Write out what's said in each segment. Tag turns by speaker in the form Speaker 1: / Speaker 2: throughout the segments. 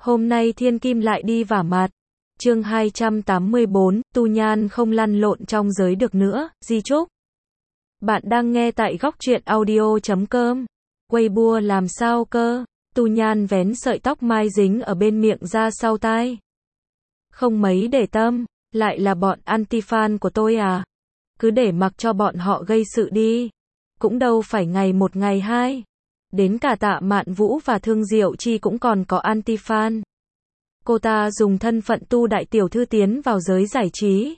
Speaker 1: Hôm nay Thiên Kim lại đi vả mặt. Chương 284, Tu Nhan không lăn lộn trong giới được nữa, Di Trúc. Bạn đang nghe tại góc truyện audio.com. Weibo làm sao cơ? Tu Nhan vén sợi tóc mai dính ở bên miệng ra sau tai. Không mấy để tâm, lại là bọn anti-fan của tôi à? Cứ để mặc cho bọn họ gây sự đi. Cũng đâu phải ngày một ngày hai. Đến cả Tạ Mạn Vũ và Thương Diệu Chi cũng còn có anti-fan. Cô ta dùng thân phận Tu đại tiểu thư tiến vào giới giải trí.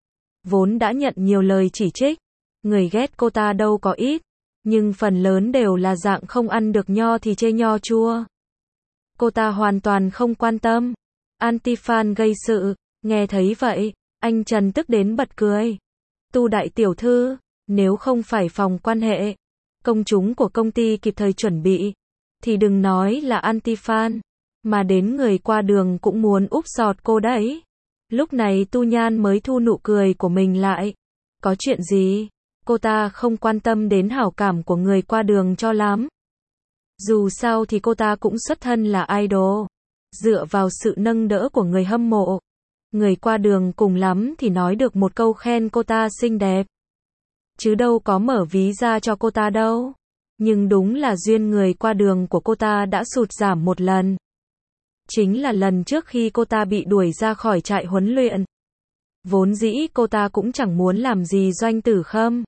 Speaker 1: Vốn đã nhận nhiều lời chỉ trích. Người ghét cô ta đâu có ít. Nhưng phần lớn đều là dạng không ăn được nho thì chê nho chua. Cô ta hoàn toàn không quan tâm. Anti-fan gây sự. Nghe thấy vậy, anh Trần tức đến bật cười. Tu đại tiểu thư, nếu không phải phòng quan hệ, công chúng của công ty kịp thời chuẩn bị, thì đừng nói là anti-fan, mà đến người qua đường cũng muốn úp sọt cô đấy. Lúc này Tu Nhan mới thu nụ cười của mình lại. Có chuyện gì? Cô ta không quan tâm đến hảo cảm của người qua đường cho lắm. Dù sao thì cô ta cũng xuất thân là idol. Dựa vào sự nâng đỡ của người hâm mộ, người qua đường cùng lắm thì nói được một câu khen cô ta xinh đẹp. Chứ đâu có mở ví ra cho cô ta đâu. Nhưng đúng là duyên người qua đường của cô ta đã sụt giảm một lần. Chính là lần trước khi cô ta bị đuổi ra khỏi trại huấn luyện. Vốn dĩ cô ta cũng chẳng muốn làm gì Doanh Tử Khâm.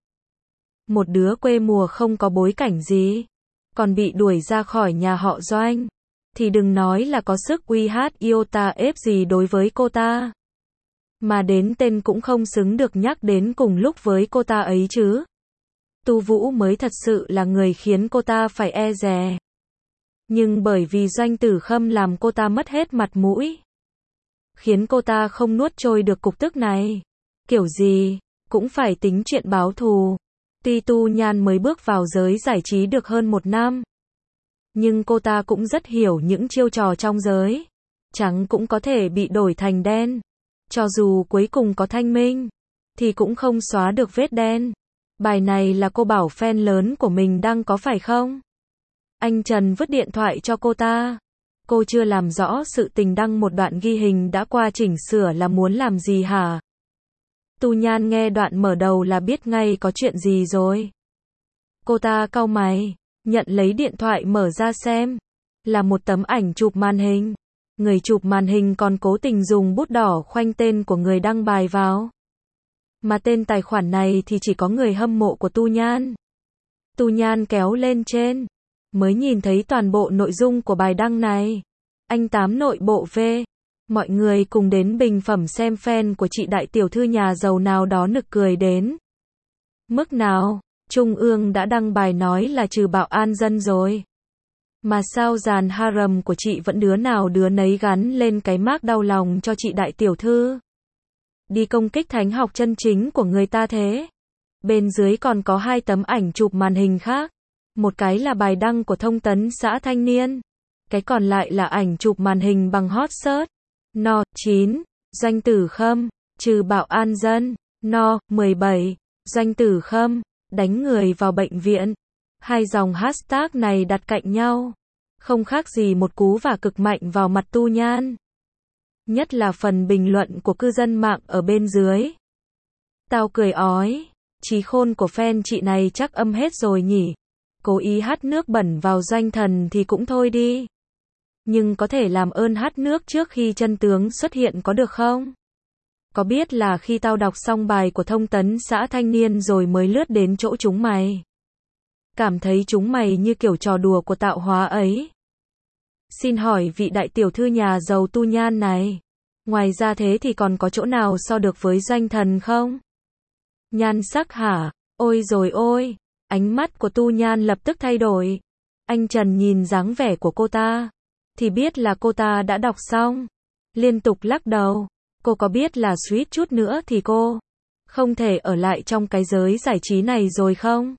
Speaker 1: Một đứa quê mùa không có bối cảnh gì, còn bị đuổi ra khỏi nhà họ Doanh, thì đừng nói là có sức uy hát iota ép gì đối với cô ta. Mà đến tên cũng không xứng được nhắc đến cùng lúc với cô ta ấy chứ. Tu Vũ mới thật sự là người khiến cô ta phải e dè. Nhưng bởi vì Doanh Tử Khâm làm cô ta mất hết mặt mũi, khiến cô ta không nuốt trôi được cục tức này. Kiểu gì cũng phải tính chuyện báo thù. Tuy Tu Nhan mới bước vào giới giải trí được hơn 1 năm, nhưng cô ta cũng rất hiểu những chiêu trò trong giới. Trắng cũng có thể bị đổi thành đen. Cho dù cuối cùng có thanh minh, thì cũng không xóa được vết đen. Bài này là cô bảo fan lớn của mình đăng có phải không? Anh Trần vứt điện thoại cho cô ta. Cô chưa làm rõ sự tình đăng một đoạn ghi hình đã qua chỉnh sửa là muốn làm gì hả? Tu Nhan nghe đoạn mở đầu là biết ngay có chuyện gì rồi. Cô ta cau mày, nhận lấy điện thoại mở ra xem. Là một tấm ảnh chụp màn hình. Người chụp màn hình còn cố tình dùng bút đỏ khoanh tên của người đăng bài vào. Mà tên tài khoản này thì chỉ có người hâm mộ của Tu Nhan. Tu Nhan kéo lên trên, mới nhìn thấy toàn bộ nội dung của bài đăng này. Anh Tám nội bộ về. Mọi người cùng đến bình phẩm xem fan của chị đại tiểu thư nhà giàu nào đó nực cười đến mức nào. Trung ương đã đăng bài nói là trừ bạo an dân rồi. Mà sao dàn harem của chị vẫn đứa nào đứa nấy gắn lên cái mác đau lòng cho chị đại tiểu thư. Đi công kích thánh học chân chính của người ta thế. Bên dưới còn có 2 tấm ảnh chụp màn hình khác. Một cái là bài đăng của thông tấn xã Thanh Niên. Cái còn lại là ảnh chụp màn hình bằng hot search. No. 9. Doanh Tử Khâm. Trừ bạo an dân. No. 17. Doanh Tử Khâm. Đánh người vào bệnh viện. 2 dòng hashtag này đặt cạnh nhau, không khác gì một cú vả cực mạnh vào mặt Tu Nhan. Nhất là phần bình luận của cư dân mạng ở bên dưới. Tao cười ói, trí khôn của fan chị này chắc âm hết rồi nhỉ. Cố ý hát nước bẩn vào Doanh Thần thì cũng thôi đi. Nhưng có thể làm ơn hát nước trước khi chân tướng xuất hiện có được không? Có biết là khi tao đọc xong bài của thông tấn xã Thanh Niên rồi mới lướt đến chỗ chúng mày. Cảm thấy chúng mày như kiểu trò đùa của tạo hóa ấy. Xin hỏi vị đại tiểu thư nhà giàu Tu Nhan này, ngoài ra thế thì còn có chỗ nào so được với Doanh Thần không? Nhan sắc hả? Ôi rồi ôi, ánh mắt của Tu Nhan lập tức thay đổi. Anh Trần nhìn dáng vẻ của cô ta, thì biết là cô ta đã đọc xong. Liên tục lắc đầu. Cô có biết là suýt chút nữa thì cô không thể ở lại trong cái giới giải trí này rồi không?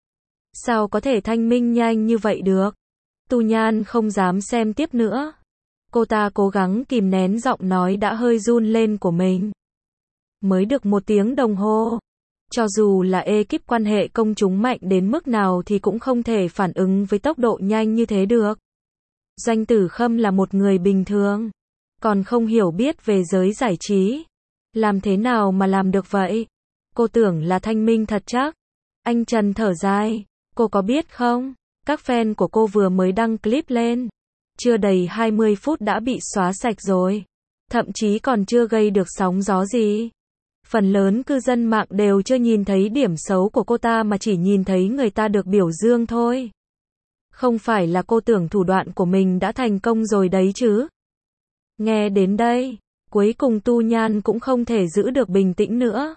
Speaker 1: Sao có thể thanh minh nhanh như vậy được? Tu Nhan không dám xem tiếp nữa. Cô ta cố gắng kìm nén giọng nói đã hơi run lên của mình. Mới được 1 tiếng đồng hồ. Cho dù là ekip quan hệ công chúng mạnh đến mức nào thì cũng không thể phản ứng với tốc độ nhanh như thế được. Doanh Tử Khâm là một người bình thường, còn không hiểu biết về giới giải trí. Làm thế nào mà làm được vậy? Cô tưởng là thanh minh thật chắc. Anh Trần thở dài, cô có biết không? Các fan của cô vừa mới đăng clip lên. Chưa đầy 20 phút đã bị xóa sạch rồi. Thậm chí còn chưa gây được sóng gió gì. Phần lớn cư dân mạng đều chưa nhìn thấy điểm xấu của cô ta mà chỉ nhìn thấy người ta được biểu dương thôi. Không phải là cô tưởng thủ đoạn của mình đã thành công rồi đấy chứ? Nghe đến đây, cuối cùng Tu Nhan cũng không thể giữ được bình tĩnh nữa.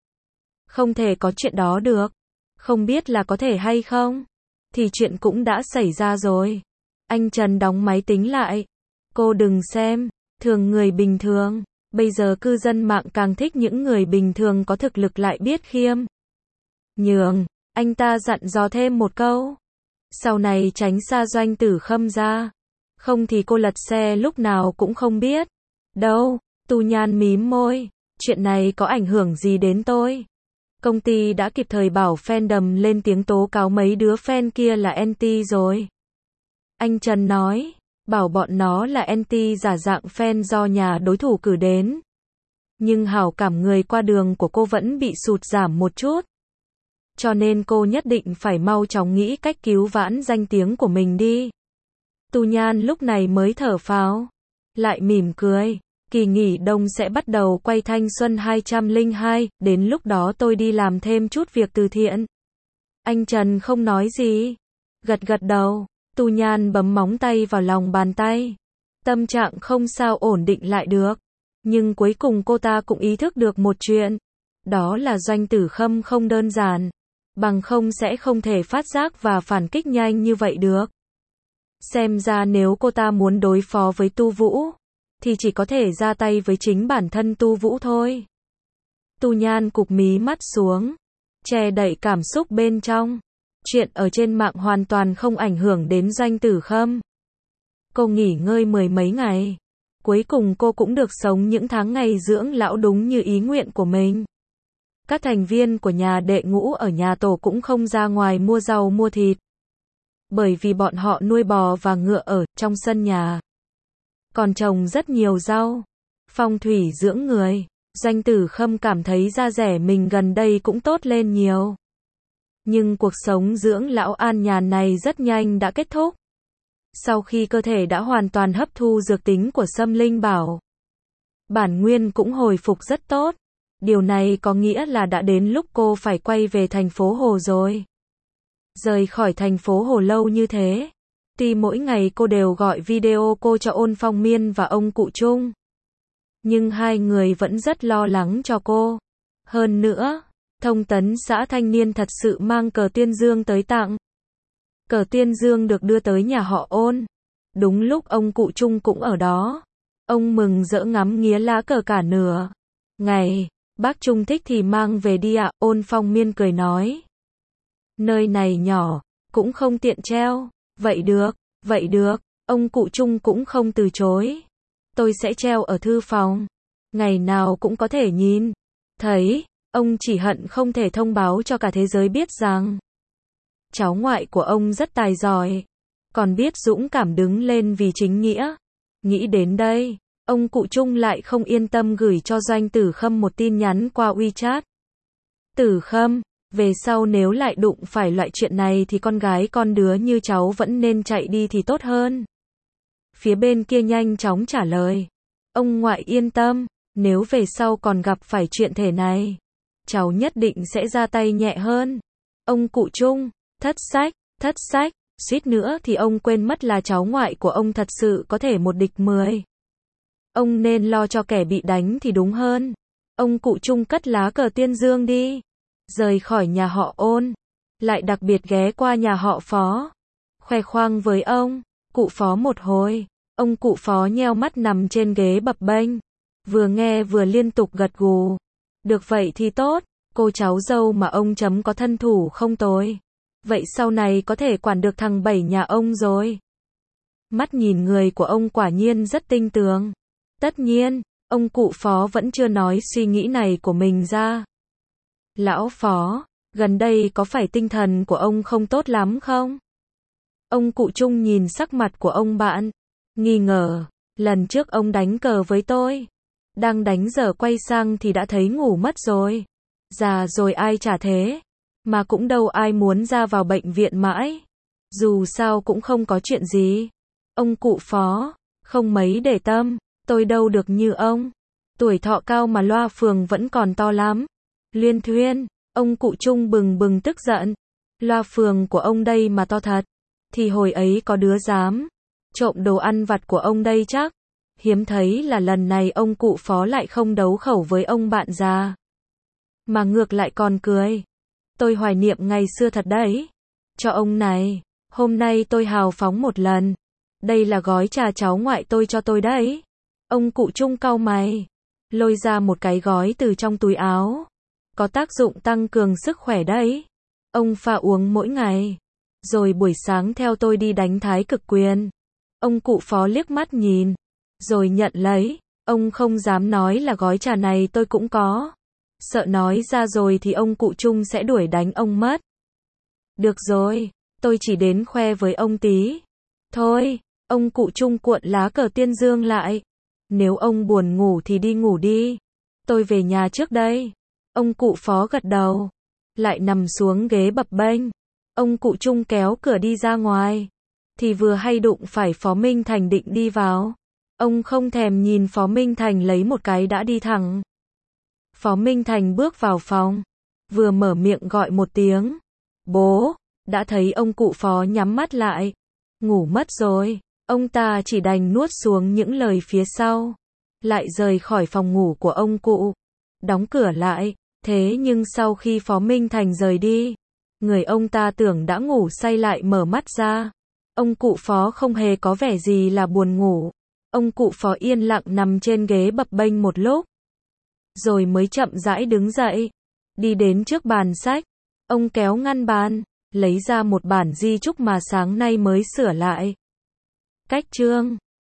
Speaker 1: Không thể có chuyện đó được. Không biết là có thể hay không? Thì chuyện cũng đã xảy ra rồi. Anh Trần đóng máy tính lại. Cô đừng xem, thường người bình thường. Bây giờ cư dân mạng càng thích những người bình thường có thực lực lại biết khiêm nhường. Anh ta dặn dò thêm một câu. Sau này tránh xa Doanh Tử Khâm ra. Không thì cô lật xe lúc nào cũng không biết. Đâu, Tu Nhan mím môi. Chuyện này có ảnh hưởng gì đến tôi? Công ty đã kịp thời bảo fandom lên tiếng tố cáo mấy đứa fan kia là anti rồi. Anh Trần nói, bảo bọn nó là anti giả dạng fan do nhà đối thủ cử đến. Nhưng hảo cảm người qua đường của cô vẫn bị sụt giảm một chút. Cho nên cô nhất định phải mau chóng nghĩ cách cứu vãn danh tiếng của mình đi. Tu Nhan lúc này mới thở phào, lại mỉm cười. Kỳ nghỉ đông sẽ bắt đầu quay Thanh Xuân 202, đến lúc đó tôi đi làm thêm chút việc từ thiện. Anh Trần không nói gì, gật gật đầu. Tu Nhan bấm móng tay vào lòng bàn tay. Tâm trạng không sao ổn định lại được. Nhưng cuối cùng cô ta cũng ý thức được một chuyện. Đó là Doanh Tử Khâm không đơn giản. Bằng không sẽ không thể phát giác và phản kích nhanh như vậy được. Xem ra nếu cô ta muốn đối phó với Tu Vũ, thì chỉ có thể ra tay với chính bản thân Tu Vũ thôi. Tu Nhan cụp mí mắt xuống, che đậy cảm xúc bên trong. Chuyện ở trên mạng hoàn toàn không ảnh hưởng đến Doanh Tử Khâm. Cô nghỉ ngơi mười mấy ngày. Cuối cùng cô cũng được sống những tháng ngày dưỡng lão đúng như ý nguyện của mình. Các thành viên của nhà đệ Ngũ ở nhà tổ cũng không ra ngoài mua rau mua thịt. Bởi vì bọn họ nuôi bò và ngựa ở trong sân nhà. Còn trồng rất nhiều rau. Phong thủy dưỡng người. Doanh Tử Khâm cảm thấy da rẻ mình gần đây cũng tốt lên nhiều. Nhưng cuộc sống dưỡng lão an nhàn này rất nhanh đã kết thúc. Sau khi cơ thể đã hoàn toàn hấp thu dược tính của Sâm Linh Bảo, bản nguyên cũng hồi phục rất tốt. Điều này có nghĩa là đã đến lúc cô phải quay về thành phố Hồ rồi. Rời khỏi thành phố Hồ lâu như thế. Tuy mỗi ngày cô đều gọi video cô cho Ôn Phong Miên và ông cụ Trung. Nhưng hai người vẫn rất lo lắng cho cô. Hơn nữa, thông tấn xã Thanh Niên thật sự mang cờ tuyên dương tới tặng. Cờ tuyên dương được đưa tới nhà họ Ôn. Đúng lúc ông cụ Trung cũng ở đó. Ông mừng rỡ ngắm nghía lá cờ cả nửa ngày. Bác Trung thích thì mang về đi ạ, Ôn Phong Miên cười nói. Nơi này nhỏ, cũng không tiện treo. Vậy được, ông cụ Trung cũng không từ chối. Tôi sẽ treo ở thư phòng. Ngày nào cũng có thể nhìn thấy. Ông chỉ hận không thể thông báo cho cả thế giới biết rằng cháu ngoại của ông rất tài giỏi, còn biết dũng cảm đứng lên vì chính nghĩa. Nghĩ đến đây, ông cụ Trung lại không yên tâm gửi cho Doanh Tử Khâm một tin nhắn qua WeChat. Tử Khâm, về sau nếu lại đụng phải loại chuyện này thì con gái con đứa như cháu vẫn nên chạy đi thì tốt hơn. Phía bên kia nhanh chóng trả lời. Ông ngoại yên tâm, nếu về sau còn gặp phải chuyện thể này, cháu nhất định sẽ ra tay nhẹ hơn. Ông cụ Trung, thất sách, suýt nữa thì ông quên mất là cháu ngoại của ông thật sự có thể một địch 10. Ông nên lo cho kẻ bị đánh thì đúng hơn. Ông cụ Trung cất lá cờ tuyên dương đi. Rời khỏi nhà họ Ôn. Lại đặc biệt ghé qua nhà họ Phó. Khoe khoang với ông cụ Phó một hồi. Ông cụ Phó nheo mắt nằm trên ghế bập bênh. Vừa nghe vừa liên tục gật gù. Được vậy thì tốt. Cô cháu dâu mà ông chấm có thân thủ không tồi. Vậy sau này có thể quản được thằng Bảy nhà ông rồi. Mắt nhìn người của ông quả nhiên rất tinh tường. Tất nhiên, ông cụ Phó vẫn chưa nói suy nghĩ này của mình ra. Lão Phó, gần đây có phải tinh thần của ông không tốt lắm không? Ông cụ Trung nhìn sắc mặt của ông bạn, nghi ngờ, lần trước ông đánh cờ với tôi, đang đánh giờ quay sang thì đã thấy ngủ mất rồi. Già rồi ai chả thế, mà cũng đâu ai muốn ra vào bệnh viện mãi. Dù sao cũng không có chuyện gì. Ông cụ Phó, không mấy để tâm, tôi đâu được như ông. Tuổi thọ cao mà loa phường vẫn còn to lắm. Luyên thuyên, ông cụ Trung bừng bừng tức giận. Loa phường của ông đây mà to thật, thì hồi ấy có đứa dám trộm đồ ăn vặt của ông đây chắc. Hiếm thấy là lần này ông cụ Phó lại không đấu khẩu với ông bạn già, mà ngược lại còn cười. Tôi hoài niệm ngày xưa thật đấy. Cho ông này, hôm nay tôi hào phóng một lần. Đây là gói trà cháu ngoại tôi cho tôi đấy. Ông cụ Trung cau mày, lôi ra một cái gói từ trong túi áo. Có tác dụng tăng cường sức khỏe đấy. Ông pha uống mỗi ngày, rồi buổi sáng theo tôi đi đánh thái cực quyền. Ông cụ Phó liếc mắt nhìn, rồi nhận lấy. Ông không dám nói là gói trà này tôi cũng có. Sợ nói ra rồi thì ông cụ Trung sẽ đuổi đánh ông mất. Được rồi, tôi chỉ đến khoe với ông tí. Thôi, ông cụ Trung cuộn lá cờ tiên dương lại. Nếu ông buồn ngủ thì đi ngủ đi. Tôi về nhà trước đây. Ông cụ Phó gật đầu, lại nằm xuống ghế bập bênh. Ông cụ Trung kéo cửa đi ra ngoài, thì vừa hay đụng phải Phó Minh Thành định đi vào. Ông không thèm nhìn Phó Minh Thành lấy một cái đã đi thẳng. Phó Minh Thành bước vào phòng, vừa mở miệng gọi một tiếng bố, đã thấy ông cụ Phó nhắm mắt lại, ngủ mất rồi. Ông ta chỉ đành nuốt xuống những lời phía sau, lại rời khỏi phòng ngủ của ông cụ, đóng cửa lại. Thế nhưng sau khi Phó Minh Thành rời đi, người ông ta tưởng đã ngủ say lại mở mắt ra. Ông cụ Phó không hề có vẻ gì là buồn ngủ. Ông cụ Phó yên lặng nằm trên ghế bập bênh một lúc, rồi mới chậm rãi đứng dậy, đi đến trước bàn sách. Ông kéo ngăn bàn, lấy ra một bản di chúc mà sáng nay mới sửa lại. Cách chương